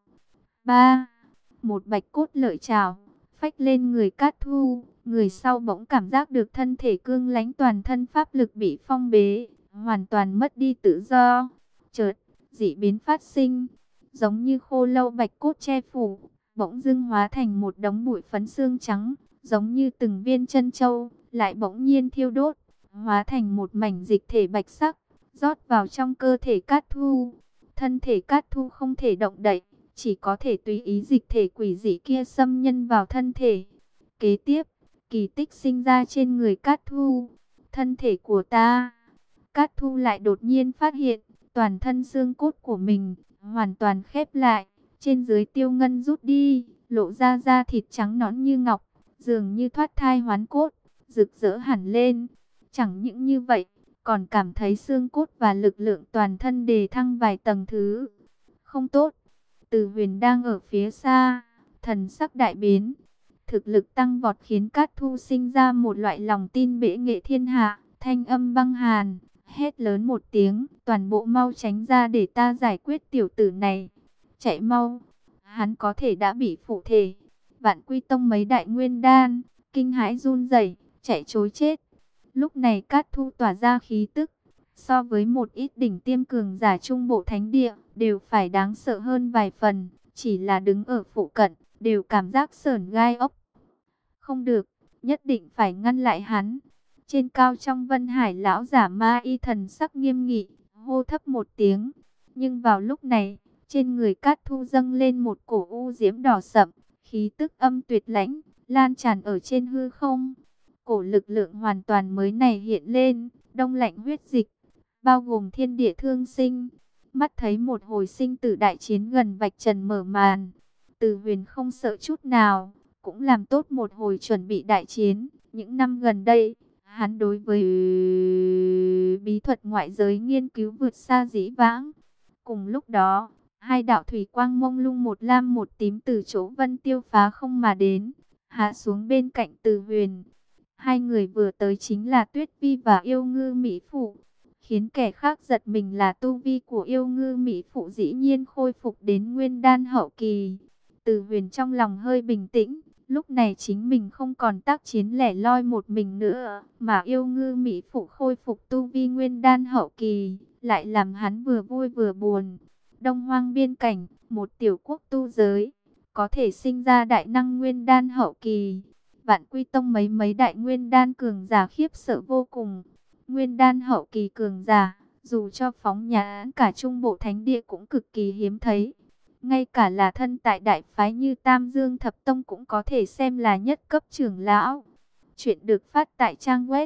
S1: Ba, một bạch cốt lợi trảo, phách lên người Cát Thu. Người sau bỗng cảm giác được thân thể cương lãnh, toàn thân pháp lực bị phong bế, hoàn toàn mất đi tự do. Chợt, dị biến phát sinh, giống như khô lâu bạch cốt che phủ, bỗng dưng hóa thành một đống bụi phấn xương trắng, giống như từng viên chân châu, lại bỗng nhiên thiêu đốt, hóa thành một mảnh dịch thể bạch sắc, rót vào trong cơ thể Cát Thu. Thân thể Cát Thu không thể động đậy, chỉ có thể tùy ý dịch thể quỷ dị kia xâm nhân vào thân thể. Kế tiếp, kỳ tích sinh ra trên người Cát Thu. Thân thể của ta. Cát Thu lại đột nhiên phát hiện, toàn thân xương cốt của mình hoàn toàn khép lại, trên dưới tiêu ngân rút đi, lộ ra da thịt trắng nõn như ngọc, dường như thoát thai hoán cốt, rực rỡ hẳn lên. Chẳng những như vậy, còn cảm thấy xương cốt và lực lượng toàn thân đề thăng vài tầng thứ. Không tốt. Từ Huyền đang ở phía xa, thần sắc đại biến. Thực lực tăng vọt khiến Cát Thu sinh ra một loại lòng tin bệ nghệ thiên hạ, thanh âm băng hàn, hét lớn một tiếng, toàn bộ mau tránh ra để ta giải quyết tiểu tử này. Chạy mau, hắn có thể đã bị phụ thể. Vạn Quy Tông mấy đại nguyên đan, kinh hãi run rẩy, chạy trối chết. Lúc này Cát Thu tỏa ra khí tức, so với một ít đỉnh tiêm cường giả trung bộ thánh địa, đều phải đáng sợ hơn vài phần, chỉ là đứng ở phụ cận, đều cảm giác sởn gai ốc. Không được, nhất định phải ngăn lại hắn. Trên cao trong Vân Hải, lão giả Ma Y thần sắc nghiêm nghị, hô thấp một tiếng. Nhưng vào lúc này, trên người Cát Thu dâng lên một cổ u diễm đỏ sậm, khí tức âm tuyệt lãnh, lan tràn ở trên hư không. cổ lực lượng hoàn toàn mới này hiện lên, đông lạnh huyết dịch, bao gồm thiên địa thương sinh. Mắt thấy một hồi sinh tử đại chiến gần vạch trần mở màn, Từ Huyền không sợ chút nào, cũng làm tốt một hồi chuẩn bị đại chiến. Những năm gần đây, hắn đối với bí thuật ngoại giới nghiên cứu vượt xa dĩ vãng. Cùng lúc đó, hai đạo thủy quang mông lung một lam một tím từ chỗ Vân Tiêu phá không mà đến, hạ xuống bên cạnh Từ Huyền. Hai người vừa tới chính là Tuyết Vi và Yêu Ngư Mỹ Phụ. Khiến kẻ khác giật mình là tu vi của Yêu Ngư Mỹ Phụ dĩ nhiên khôi phục đến nguyên đan hậu kỳ. Từ Huyền trong lòng hơi bình tĩnh, lúc này chính mình không còn tác chiến lẻ loi một mình nữa, mà Yêu Ngư Mỹ Phụ khôi phục tu vi nguyên đan hậu kỳ, lại làm hắn vừa vui vừa buồn. Đông Hoang biên cảnh, một tiểu quốc tu giới, có thể sinh ra đại năng nguyên đan hậu kỳ. Vạn Quy Tông mấy mấy đại nguyên đan cường giả khiếp sợ vô cùng. Nguyên đan hậu kỳ cường giả, dù cho phóng nhãn cả trung bộ thánh địa cũng cực kỳ hiếm thấy. Ngay cả là thân tại đại phái như Tam Dương Thập Tông cũng có thể xem là nhất cấp trưởng lão. Chuyện được phát tại trang web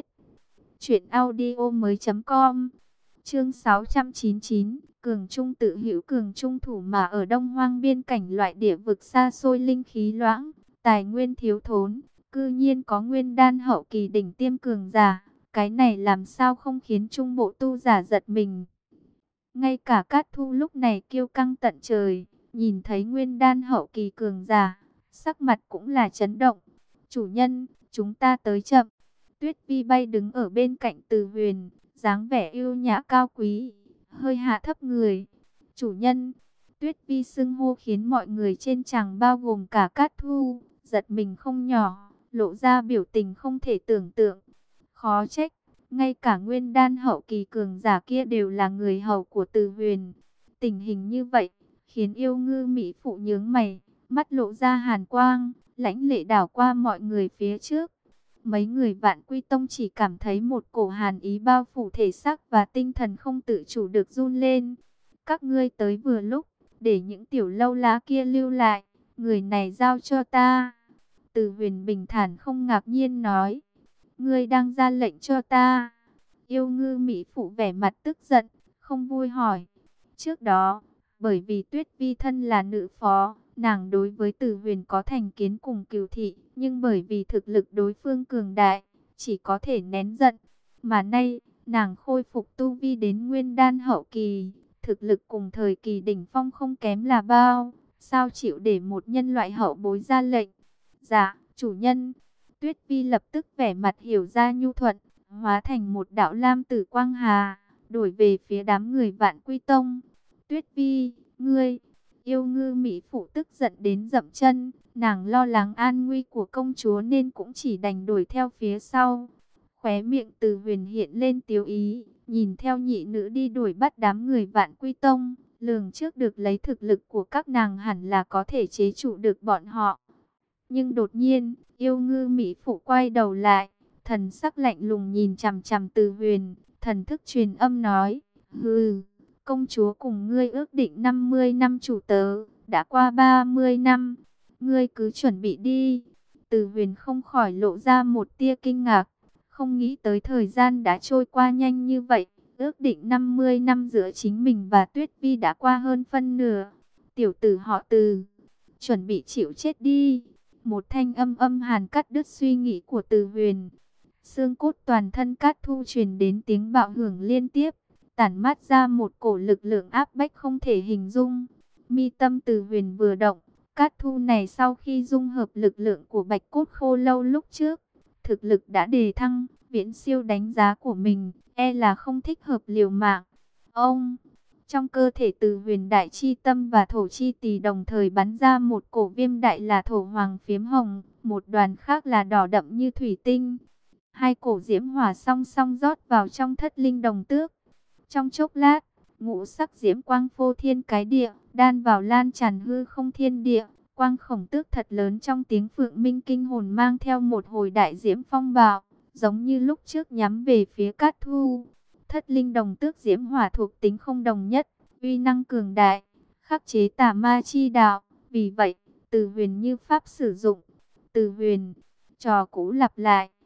S1: truyệnaudiomoi.com. Chương sáu trăm chín mươi chín, cường trung tự hữu cường trung thủ, mà ở Đông Hoang biên cảnh loại địa vực xa xôi linh khí loãng, tài nguyên thiếu thốn, cư nhiên có nguyên đan hậu kỳ đỉnh tiêm cường giả. Cái này làm sao không khiến trung bộ tu giả giật mình. Ngay cả Cát Thu lúc này kiêu căng tận trời, nhìn thấy nguyên đan hậu kỳ cường giả, sắc mặt cũng là chấn động. Chủ nhân, chúng ta tới chậm. Tuyết Vi bay đứng ở bên cạnh Từ Huyền, dáng vẻ yêu nhã cao quý, hơi hạ thấp người. Chủ nhân, Tuyết Vi xưng hô khiến mọi người trên tràng bao gồm cả Cát Thu giật mình không nhỏ, lộ ra biểu tình không thể tưởng tượng. Khó trách, ngay cả nguyên đan hậu kỳ cường giả kia đều là người hầu của Từ Huyền. Tình hình như vậy, khiến Yêu Ngư Mỹ Phụ nhướng mày, mắt lộ ra hàn quang, lãnh lệ đảo qua mọi người phía trước. Mấy người Vạn Quy Tông chỉ cảm thấy một cổ hàn ý bao phủ thể xác và tinh thần không tự chủ được run lên. Các ngươi tới vừa lúc, để những tiểu lâu lá kia lưu lại, người này giao cho ta. Từ Huyền bình thản không ngạc nhiên nói. Ngươi đang ra lệnh cho ta. Yêu Ngư Mỹ Phụ vẻ mặt tức giận, không vui hỏi. Trước đó, bởi vì Tuyết Vi thân là nữ phó, nàng đối với Từ Huyền có thành kiến cùng cừu thị, nhưng bởi vì thực lực đối phương cường đại, chỉ có thể nén giận. Mà nay, nàng khôi phục tu vi đến nguyên đan hậu kỳ, thực lực cùng thời kỳ đỉnh phong không kém là bao, sao chịu để một nhân loại hậu bối ra lệnh? Dạ, chủ nhân. Tuyết Vi lập tức vẻ mặt hiểu ra nhu thuận, hóa thành một đạo lam tử quang hà, đổi về phía đám người Vạn Quy Tông. Tuyết Vi, ngươi! Yêu Ngư Mỹ Phụ tức giận đến dậm chân, nàng lo lắng an nguy của công chúa nên cũng chỉ đành đuổi theo phía sau. Khóe miệng Từ Huyền hiện lên tiếu ý, nhìn theo nhị nữ đi đuổi bắt đám người Vạn Quy Tông, lường trước được lấy thực lực của các nàng hẳn là có thể chế trụ được bọn họ. Nhưng đột nhiên, Yêu Ngư Mỹ Phụ quay đầu lại, thần sắc lạnh lùng nhìn chằm chằm Từ Huyền, thần thức truyền âm nói, hừ, công chúa cùng ngươi ước định năm mươi năm chủ tớ, đã qua ba mươi năm, ngươi cứ chuẩn bị đi. Từ Huyền không khỏi lộ ra một tia kinh ngạc, không nghĩ tới thời gian đã trôi qua nhanh như vậy, ước định năm mươi năm giữa chính mình và Tuyết Vi đã qua hơn phân nửa. Tiểu tử họ Từ, chuẩn bị chịu chết đi. Một thanh âm âm hàn cắt đứt suy nghĩ của Từ Huyền. Xương cốt toàn thân Cát Thu truyền đến tiếng bạo hưởng liên tiếp, tản mát ra một cổ lực lượng áp bách không thể hình dung. Mi tâm Từ Huyền vừa động, Cát Thu này sau khi dung hợp lực lượng của Bạch Cốt Khô Lâu lúc trước, thực lực đã đề thăng, viễn siêu đánh giá của mình, e là không thích hợp liều mạng. Ông, trong cơ thể Từ Huyền đại chi tâm và thổ chi tỳ đồng thời bắn ra một cổ viêm đại là thổ hoàng phiếm hồng, một đoàn khác là đỏ đậm như thủy tinh. Hai cổ diễm hỏa song song rót vào trong thất linh đồng tước. Trong chốc lát, ngũ sắc diễm quang phô thiên cái địa, đan vào lan tràn hư không thiên địa. Quang khổng tước thật lớn trong tiếng phượng minh kinh hồn mang theo một hồi đại diễm phong bạo, giống như lúc trước nhắm về phía Cát Thu. Thất linh đồng tước diễm hỏa thuộc tính không đồng nhất, uy năng cường đại, khắc chế tà ma chi đạo. Vì vậy, Từ Huyền như pháp sử dụng. Từ Huyền, trò cũ lặp lại.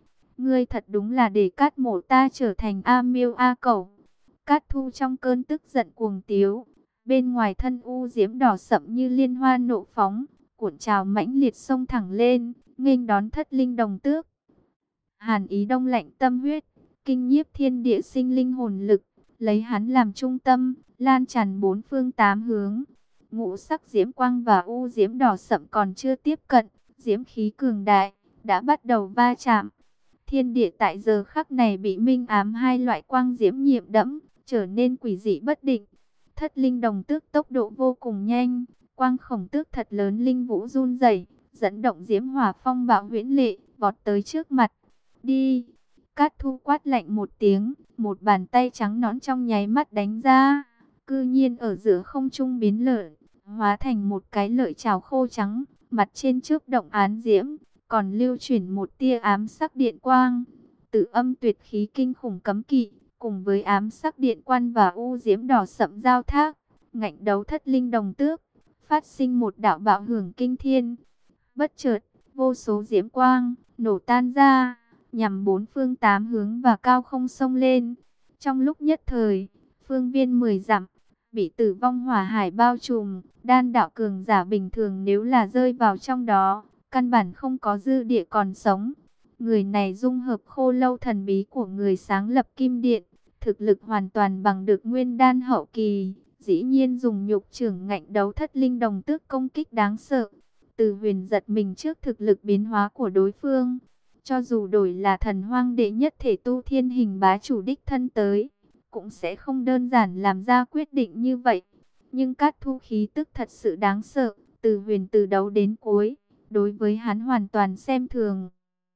S1: Ngươi thật đúng là để Cát Mổ ta trở thành A Miêu A Cẩu. Cát Thu trong cơn tức giận cuồng tiếu, bên ngoài thân u diễm đỏ sậm như liên hoa nộ phóng, cuộn trào mãnh liệt xông thẳng lên, nghênh đón Thất Linh Đồng Tước. Hàn ý đông lạnh tâm huyết, kinh nhiếp thiên địa sinh linh hồn lực, lấy hắn làm trung tâm, lan tràn bốn phương tám hướng. Ngũ sắc diễm quang và u diễm đỏ sậm còn chưa tiếp cận, diễm khí cường đại đã bắt đầu va chạm. Thiên địa tại giờ khắc này bị minh ám hai loại quang diễm nhiễm đẫm, trở nên quỷ dị bất định. Thất Linh Đồng Tước tốc độ vô cùng nhanh, quang khổng tước thật lớn linh vũ run rẩy, dẫn động diễm hỏa phong bạo huyễn lệ, vọt tới trước mặt. Đi! Cát Thu quát lạnh một tiếng, một bàn tay trắng nõn trong nháy mắt đánh ra, cư nhiên ở giữa không trung biến lợi, hóa thành một cái lợi chảo khô trắng, mặt trên chớp động án diễm, còn lưu chuyển một tia ám sắc điện quang. Tự âm tuyệt khí kinh khủng cấm kỵ, cùng với ám sắc điện quan và u diễm đỏ sậm giao thác, ngạnh đấu Thất Linh Đồng Tước, phát sinh một đạo bạo hưởng kinh thiên. Bất chợt, vô số diễm quang nổ tan ra, nhằm bốn phương tám hướng và cao không xông lên. Trong lúc nhất thời, phương viên mười dặm bị tử vong hỏa hải bao trùm, đan đạo cường giả bình thường nếu là rơi vào trong đó, căn bản không có dư địa còn sống. Người này dung hợp khô lâu thần bí của người sáng lập Kim Điện, thực lực hoàn toàn bằng được nguyên đan hậu kỳ, dĩ nhiên dùng nhục trưởng ngạnh đấu Thất Linh Đồng Tước công kích đáng sợ. Từ Huyền giật mình trước thực lực biến hóa của đối phương, cho dù đổi là thần hoang đệ nhất thể tu thiên hình bá chủ đích thân tới, cũng sẽ không đơn giản làm ra quyết định như vậy. Nhưng Cát Thu khí tức thật sự đáng sợ, Từ Huyền từ đầu đến cuối, đối với hắn hoàn toàn xem thường.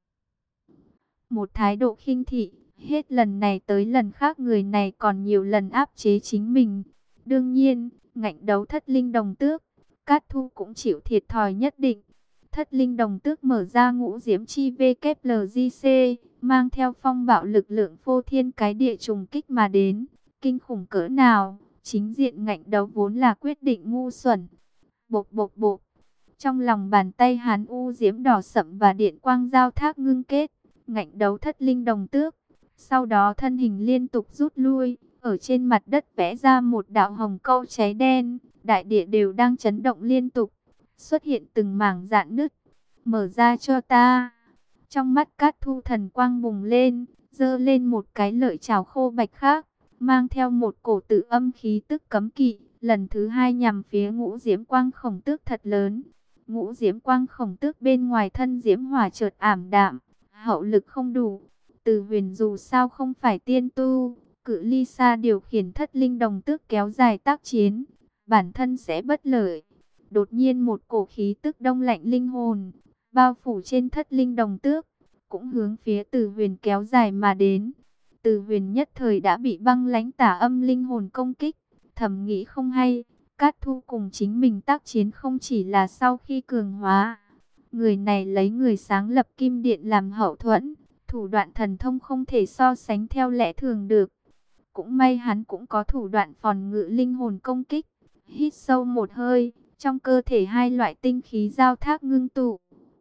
S1: Một thái độ khinh thị, hết lần này tới lần khác người này còn nhiều lần áp chế chính mình. Đương nhiên, ngạnh đấu Thất Linh Đồng Tước, Cát Thu cũng chịu thiệt thòi nhất định. Thất Linh Đồng Tước mở ra ngũ diễm chi vê kép lờ giê xê, mang theo phong bạo lực lượng phô thiên cái địa trùng kích mà đến. Kinh khủng cỡ nào, chính diện ngạnh đấu vốn là quyết định ngu xuẩn. Bộp bộp bộp, trong lòng bàn tay hắn u diễm đỏ sậm và điện quang giao thác ngưng kết, ngạnh đấu Thất Linh Đồng Tước. Sau đó thân hình liên tục rút lui, ở trên mặt đất vẽ ra một đạo hồng câu cháy đen, đại địa đều đang chấn động liên tục, xuất hiện từng mảng rạn nứt. Mở ra cho ta. Trong mắt Cát Thu thần quang bùng lên, giơ lên một cái lợi chảo khô bạch khác, mang theo một cổ tự âm khí tức cấm kỵ, lần thứ hai nhằm phía ngũ diễm quang khổng tước thật lớn. Ngũ diễm quang khổng tước bên ngoài thân diễm hỏa chợt ảm đạm, hậu lực không đủ. Từ Huyền dù sao không phải tiên tu, cự ly xa điều khiển Thất Linh Đồng Tước kéo dài tác chiến, bản thân sẽ bất lợi. Đột nhiên một cổ khí tức đông lạnh linh hồn, bao phủ trên Thất Linh Đồng Tước, cũng hướng phía Từ Huyền kéo dài mà đến. Từ Huyền nhất thời đã bị băng lãnh tả âm linh hồn công kích, thầm nghĩ không hay, Cát Thu cùng chính mình tác chiến không chỉ là sau khi cường hóa. Người này lấy người sáng lập Kim Điện làm hậu thuẫn, thủ đoạn thần thông không thể so sánh theo lẽ thường được. Cũng may hắn cũng có thủ đoạn phòng ngự linh hồn công kích. Hít sâu một hơi, trong cơ thể hai loại tinh khí giao thác ngưng tụ,